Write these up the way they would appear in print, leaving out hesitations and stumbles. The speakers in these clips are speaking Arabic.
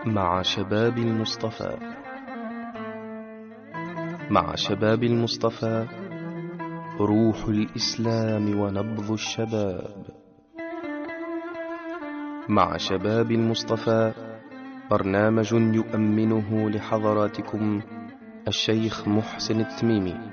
مع شباب المصطفى. مع شباب المصطفى، روح الإسلام ونبض الشباب. مع شباب المصطفى، برنامج يؤمنه لحضراتكم الشيخ محسن التميمي.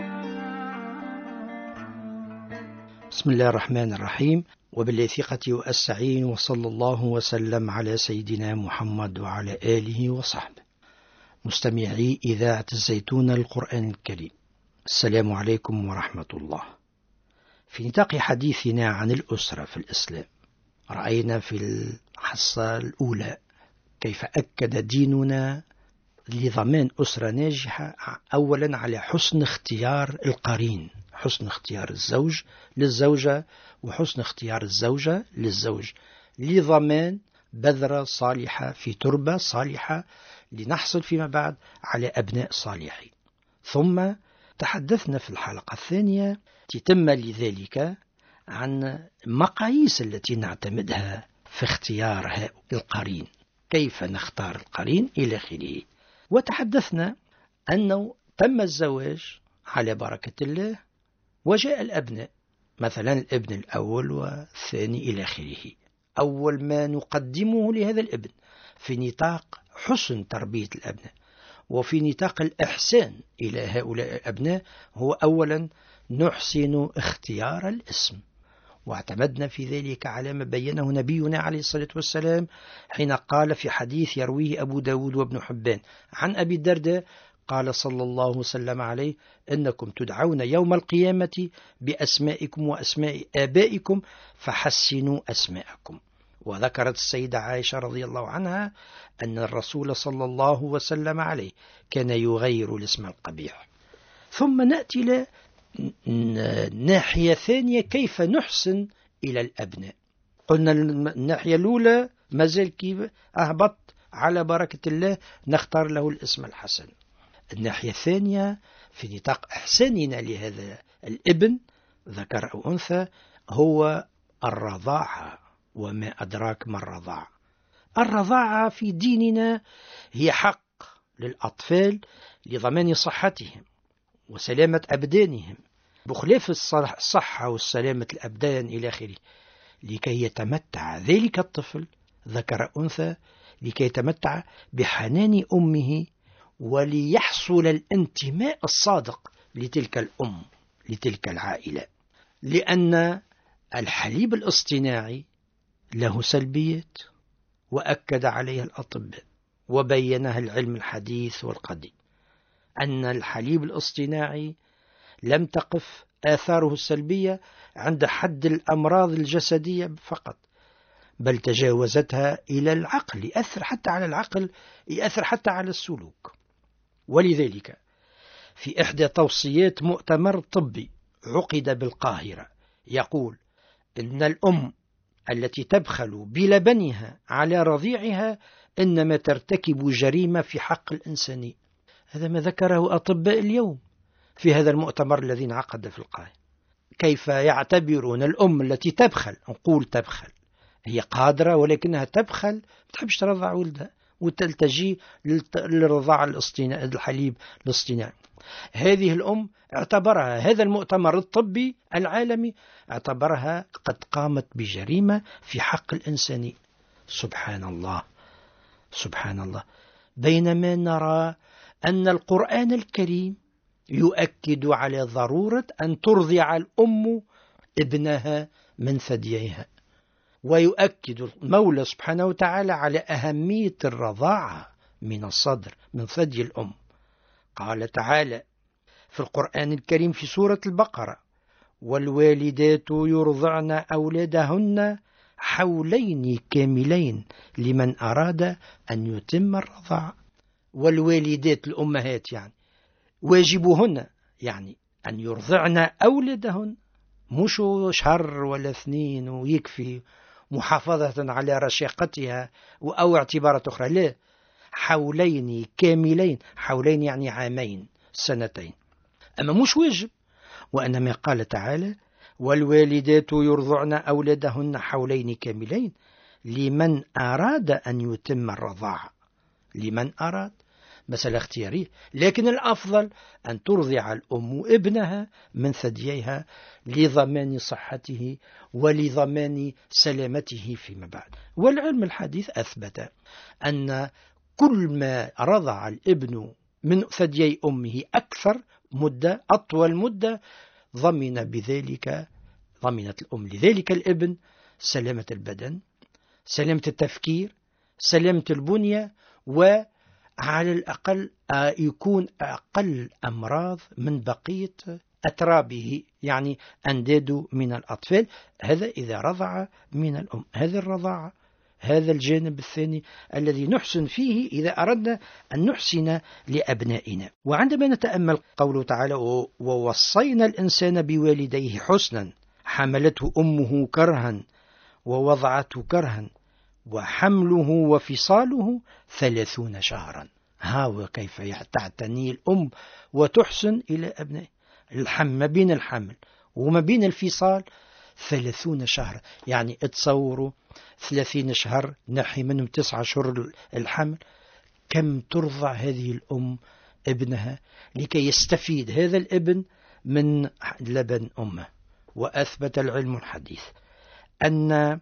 بسم الله الرحمن الرحيم، وبالله ثقتي وأستعين، وصلى الله وسلم على سيدنا محمد وعلى آله وصحبه. مستمعي إذاعة الزيتون القرآن الكريم، السلام عليكم ورحمة الله. في نطاق حديثنا عن الأسرة في الإسلام، رأينا في الحصة الأولى كيف أكد ديننا لضمان أسرة ناجحة أولا على حسن اختيار القرين، حسن اختيار الزوج للزوجة، وحسن اختيار الزوجة للزوج، لضمان بذرة صالحة في تربة صالحة لنحصل فيما بعد على أبناء صالحين. ثم تحدثنا في الحلقة الثانية تتم لذلك عن المقاييس التي نعتمدها في اختيار القرين، كيف نختار القرين إلى آخره. وتحدثنا أنه تم الزواج على بركة الله وجاء الأبناء، مثلا الابن الأول والثاني إلى آخره. أول ما نقدمه لهذا الابن في نطاق حسن تربية الأبناء وفي نطاق الإحسان إلى هؤلاء الأبناء هو أولا نحسن اختيار الاسم، واعتمدنا في ذلك على ما بينه نبينا عليه الصلاة والسلام حين قال في حديث يرويه أبو داود وابن حبان عن أبي الدرداء قال صلى الله وسلم عليه: إنكم تدعون يوم القيامة بأسمائكم وأسماء آبائكم فحسنوا أسماءكم. وذكرت السيدة عائشة رضي الله عنها أن الرسول صلى الله وسلم عليه كان يغير الاسم القبيح. ثم نأتي إلى ناحية ثانية، كيف نحسن إلى الأبناء. قلنا الناحية الأولى ما زال كيف أهبط على بركة الله نختار له الاسم الحسن. الناحية الثانية في نطاق إحساننا لهذا الابن ذكر أو أنثى هو الرضاعة. وما أدراك ما الرضاعة؟ الرضاعة في ديننا هي حق للأطفال لضمان صحتهم وسلامة أبدانهم، بخلاف الصحة والسلامة الأبدان إلى آخره، لكي يتمتع ذلك الطفل ذكر أنثى لكي يتمتع بحنان أمه وليحصل الانتماء الصادق لتلك الأم لتلك العائلة. لأن الحليب الاصطناعي له سلبيات وأكد عليها الأطباء وبينها العلم الحديث والقديم، أن الحليب الاصطناعي لم تقف آثاره السلبية عند حد الأمراض الجسدية فقط، بل تجاوزتها إلى العقل، يأثر حتى على العقل، يأثر حتى على السلوك. ولذلك في إحدى توصيات مؤتمر طبي عقد بالقاهرة يقول إن الأم التي تبخل بلبنها على رضيعها إنما ترتكب جريمة في حق الإنسانية. هذا ما ذكره أطباء اليوم في هذا المؤتمر الذي انعقد في القاهرة. كيف يعتبرون الأم التي تبخل، نقول تبخل، هي قادرة ولكنها تبخل، ما تحبش ترضع ولدها وتلتجي للرضاعة الاصطناعي، الحليب الاصطناعي. هذه الأم اعتبرها هذا المؤتمر الطبي العالمي اعتبرها قد قامت بجريمة في حق الإنساني. سبحان الله سبحان الله. بينما نرى أن القرآن الكريم يؤكد على ضرورة أن ترضع الأم ابنها من ثديها، ويؤكد المولى سبحانه وتعالى على أهمية الرضاعة من الصدر من ثدي الأم. قال تعالى في القرآن الكريم في سورة البقرة: والوالدات يرضعن أولادهن حولين كاملين لمن أراد أن يتم الرضاعة. والوالدات الأمهات يعني واجبهن يعني أن يرضعن أولادهن، مش شهر ولا 2 ويكفي محافظة على رشاقتها أو اعتبارات أخرى، لا، حولين كاملين، حولين يعني 2 سنتين. أما مش واجب، وإنما قال تعالى: والوالدات يرضعن أولادهن حولين كاملين لمن أراد أن يتم الرضاعة. لمن أراد، مسألة اختيارية، لكن الأفضل أن ترضع الأم ابنها من ثدييها لضمان صحته ولضمان سلامته فيما بعد. والعلم الحديث أثبت أن كل ما رضع الابن من ثديي أمه أكثر مدة، أطول مدة، ضمنت الأم لذلك الابن سلامة البدن، سلامة التفكير، سلامة البنية، وعلى الأقل يكون أقل أمراض من بقية أترابه، يعني أنداده من الأطفال. هذا إذا رضع من الأم. هذه الرضاعة، هذا الجانب الثاني الذي نحسن فيه إذا أردنا أن نحسن لأبنائنا. وعندما نتأمل قوله تعالى: ووصينا الإنسان بوالديه حسنا حملته أمه كرها ووضعته كرها وحمله وفصاله 30 شهرا. ها كيف تعتني الأم وتحسن إلى أبنائها. ما بين الحمل وما بين الفصال 30 شهرا، يعني اتصوروا 30 شهر نحي منهم 9 شهور الحمل، كم ترضع هذه الأم ابنها لكي يستفيد هذا الابن من لبن أمه. وأثبت العلم الحديث أن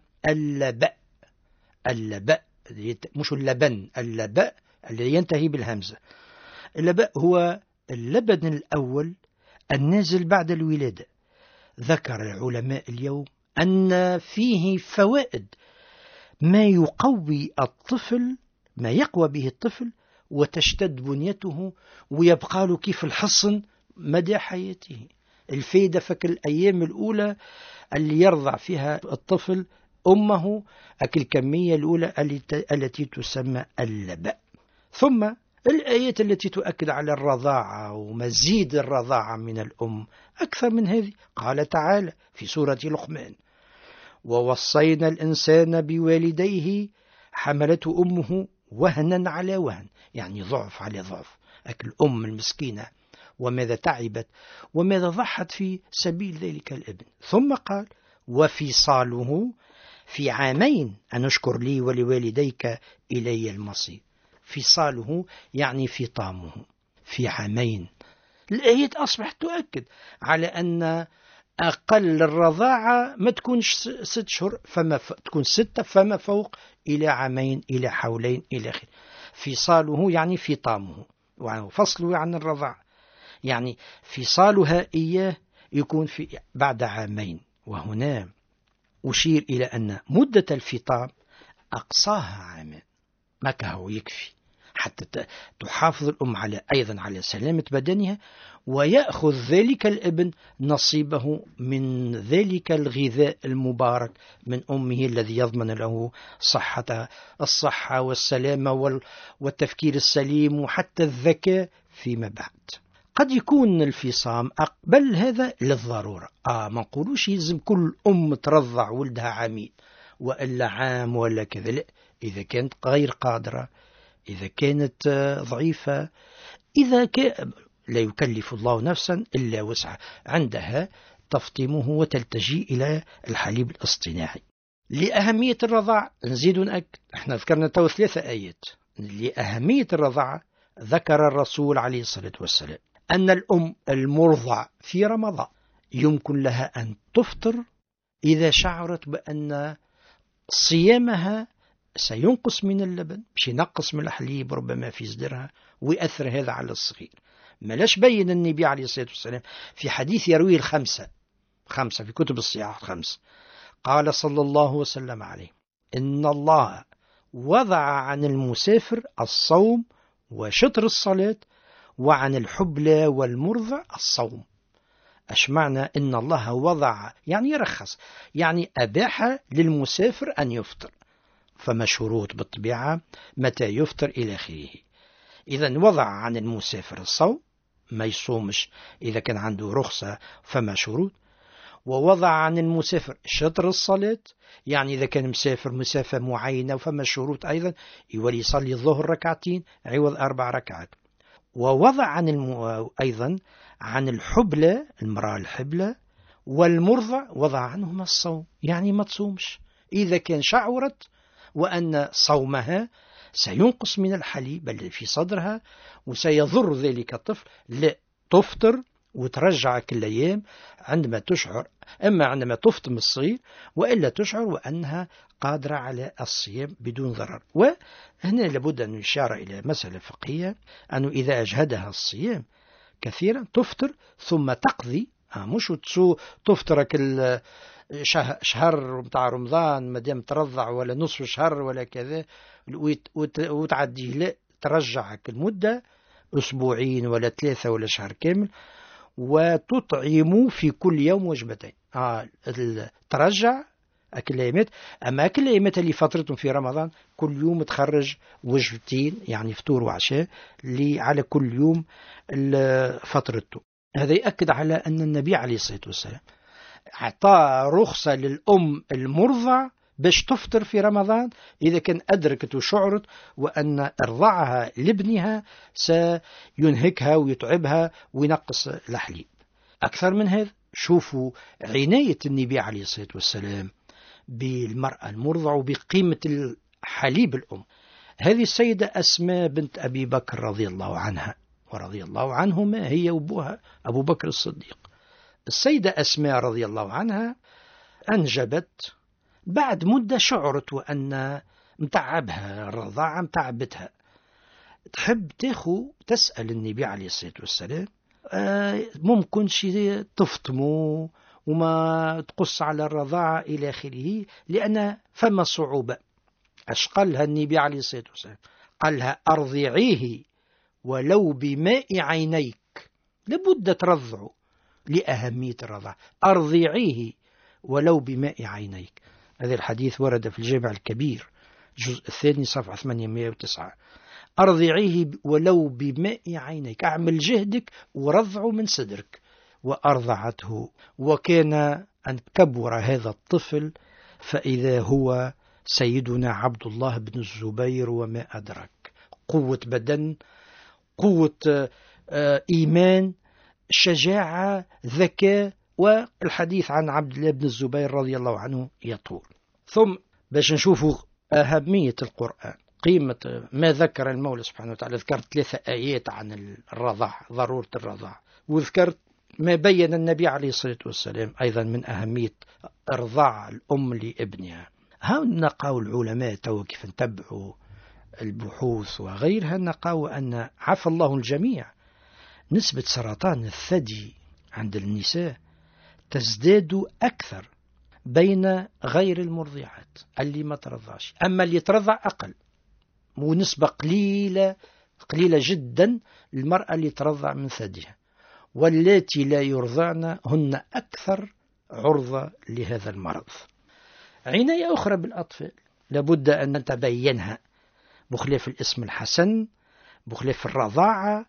اللبأ مش اللبن، اللبأ الذي ينتهي بالهمزة، اللبأ هو اللبن الأول النازل بعد الولادة. ذكر العلماء اليوم أن فيه فوائد، ما يقوي الطفل، ما يقوى به الطفل وتشتد بنيته ويبقى له كيف الحصن مدى حياته. الفائدة فك الأيام الأولى اللي يرضع فيها الطفل أمه، الكمية الأولى التي تسمى اللبأ. ثم الآيات التي تؤكد على الرضاعة ومزيد الرضاعة من الأم أكثر من هذه. قال تعالى في سورة لقمان: ووصينا الإنسان بوالديه حملته أمه وهنا على وهن، يعني ضعف على ضعف. الأم المسكينة وماذا تعبت وماذا ضحت في سبيل ذلك الابن. ثم قال: وفصاله في عامين أن اشكر لي ولوالديك إلي المصير. فصاله يعني فطامه في عامين. الآيات أصبحت تؤكد على أن أقل الرضاعة ما تكونش 6 شهور، تكون 6 فما فوق، إلى عامين، إلى حولين، إلى آخره. فصاله يعني فطامه، وفصله عن الرضاعة يعني فصالها إياه يكون في بعد عامين. وهنا أشير إلى أن مدة الفطام أقصاها عامان، ما كهو يكفي حتى تحافظ الأم أيضا على سلامة بدنها، ويأخذ ذلك الابن نصيبه من ذلك الغذاء المبارك من أمه الذي يضمن له الصحة والسلامة والتفكير السليم وحتى الذكاء فيما بعد. قد يكون الفصام أقبل هذا للضرورة، ما نقولوش يلزم كل أم ترضع ولدها عامين وإلا عام ولا كذا، لا. إذا كانت غير قادرة، إذا كانت ضعيفة، لا يكلف الله نفسا إلا وسعها، عندها تفطمه وتلتجي إلى الحليب الاصطناعي. لأهمية الرضاع نزيد نأكد، احنا ذكرنا 3 آيات. لأهمية الرضاعة ذكر الرسول عليه الصلاة والسلام أن الأم المرضع في رمضان يمكن لها أن تفطر إذا شعرت بأن صيامها سينقص من اللبن، مش ينقص من الحليب ربما في صدرها ويأثر هذا على الصغير. ملاش بين النبي عليه الصلاة والسلام في حديث يرويه الخمسة في كتب الصحاح 5، قال صلى الله وسلم عليه: إن الله وضع عن المسافر الصوم وشطر الصلاة وعن الحبلى والمرضع الصوم. أش معنى إن الله وضع؟ يعني يرخص، يعني أباح للمسافر أن يفطر، فما شروط بالطبيعة متى يفطر إلى آخره. إذن وضع عن المسافر الصوم، ما يصومش إذا كان عنده رخصة فما شروط. ووضع عن المسافر شطر الصلاة، يعني إذا كان مسافر مسافة معينة فما شروط أيضا، يولي يصلي الظهر 2 ركعات عوض 4 ركعات. ووضع عن أيضا عن الحبلى، المرأة الحبلى والمرضع وضع عنهما الصوم، يعني ما تصومش إذا كان شعرت وأن صومها سينقص من الحليب الذي في صدرها وسيضر ذلك الطفل. لا، تفطر وترجع كل أيام عندما تشعر، أما عندما تفطم الصغير، وإلا تشعر وأنها قادرة على الصيام بدون ضرر. وهنا لابد أن يشار إلى مسألة فقهية، أنه إذا أجهدها الصيام كثيرا تفطر ثم تقضي، مش تفطر كل شهر متاع رمضان مادام ترضع، ولا نصف شهر ولا كذا وتعديه. لا، ترجعك المدة أسبوعين ولا 3 ولا شهر كامل، وتطعم في كل يوم وجبتين. ترجع أكل الأيامات. أما أكل الأيامات اللي فترتهم في رمضان كل يوم تخرج وجبتين، يعني فطور وعشاء على كل يوم فترته. هذا يأكد على أن النبي عليه الصلاة والسلام أعطى رخصة للأم المرضع باش تفطر في رمضان إذا كان أدركت وشعرت وأن إرضاعها لابنها سينهكها ويتعبها وينقص الحليب. أكثر من هذا، شوفوا عناية النبي عليه الصلاة والسلام بالمرأة المرضع وبقيمة الحليب الأم. هذه السيدة أسماء بنت أبي بكر رضي الله عنها ورضي الله عنهما، هي وأبوها أبو بكر الصديق. السيدة أسماء رضي الله عنها أنجبت بعد مدة، شعرت وأن متعبها الرضاعة، متعبتها، تحب تسأل النبي عليه الصلاة والسلام ممكن شيء تفطمه وما تقص على الرضاعة إلى آخره، لأن فما صعوبة. أش قالها النبي عليه الصلاة والسلام؟ قالها أرضعيه ولو بماء عينيك، لابد ترضعه لأهمية الرضاعة. أرضعيه ولو بماء عينيك. هذا الحديث ورد في الجامع الكبير الجزء الثاني صفحة 809. أرضعيه ولو بماء عينيك، أعمل جهدك ورضعه من صدرك. وأرضعته، وكان أن كبر هذا الطفل فإذا هو سيدنا عبد الله بن الزبير وما أدرك. قوة بدن، قوة إيمان، شجاعة، ذكاء. والحديث عن عبد الله بن الزبير رضي الله عنه يطول. ثم باش نشوفوا أهمية القرآن، قيمة ما ذكر المولى سبحانه وتعالى. ذكرت 3 آيات عن الرضاع، ضرورة الرضاع، وذكرت ما بين النبي عليه الصلاة والسلام أيضا من أهمية إرضاع الأم لابنها. ها نقاو العلماء تو كيف نتبعوا البحوث وغيرها، نقاو أن عفى الله الجميع نسبة سرطان الثدي عند النساء تزداد أكثر بين غير المرضعات اللي ما ترضعش، أما اللي ترضع أقل، ونسبة قليلة جدا المرأة اللي ترضع من ثديها. واللاتي لا يرضعن هن أكثر عرضة لهذا المرض. عناية أخرى بالأطفال لابد أن نتبينها، بخلاف الاسم الحسن، بخلاف الرضاعة،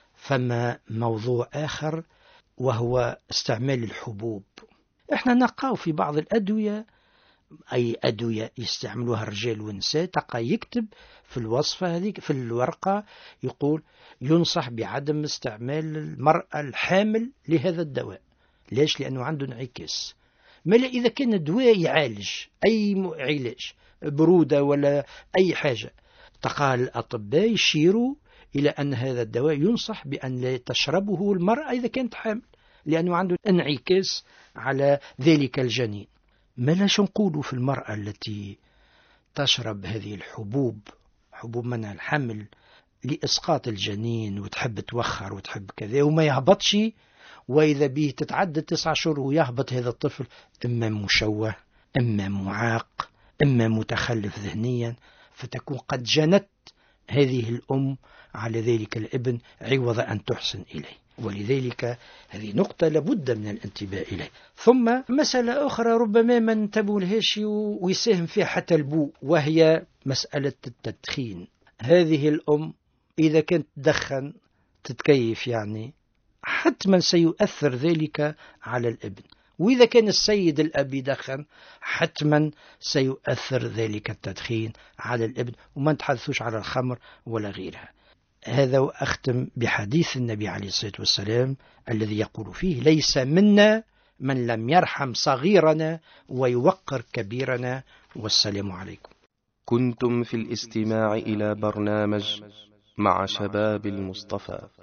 فما موضوع آخر وهو استعمال الحبوب. احنا نقاو في بعض الأدوية، أي أدوية يستعملوها الرجال والنساء، تقا يكتب في الوصفة هذيك في الورقة يقول ينصح بعدم استعمال المرأة الحامل لهذا الدواء. ليش؟ لأنه عنده انعكاس. ما إذا كان الدواء يعالج أي علاج، برودة ولا أي حاجة، تقا الأطباء يشيروا إلى أن هذا الدواء ينصح بأن لا تشربه المرأة إذا كانت حامل، لأنه عنده انعكاس على ذلك الجنين. ما لاش نقولوا في المرأة التي تشرب هذه الحبوب، حبوب منع الحمل، لإسقاط الجنين، وتحب توخر وتحب كذا وما يهبطش، وإذا به تتعدى 9 شهور ويهبط هذا الطفل، إما مشوه، إما معاق، إما متخلف ذهنيا، فتكون قد جنت هذه الأم على ذلك الابن عوض أن تحسن إليه. ولذلك هذه نقطة لابد من الانتباه إليه. ثم مسألة أخرى ربما ما انتبه لهاش ويساهم فيها حتى البو، وهي مسألة التدخين. هذه الأم إذا كانت تدخن تتكيف، يعني حتما سيؤثر ذلك على الابن. وإذا كان السيد الأب يدخن حتما سيؤثر ذلك التدخين على الابن، وما نتحدثوش على الخمر ولا غيرها. هذا وأختم بحديث النبي عليه الصلاة والسلام الذي يقول فيه: ليس منا من لم يرحم صغيرنا ويوقر كبيرنا. والسلام عليكم. كنتم في الاستماع إلى برنامج مع شباب المصطفى.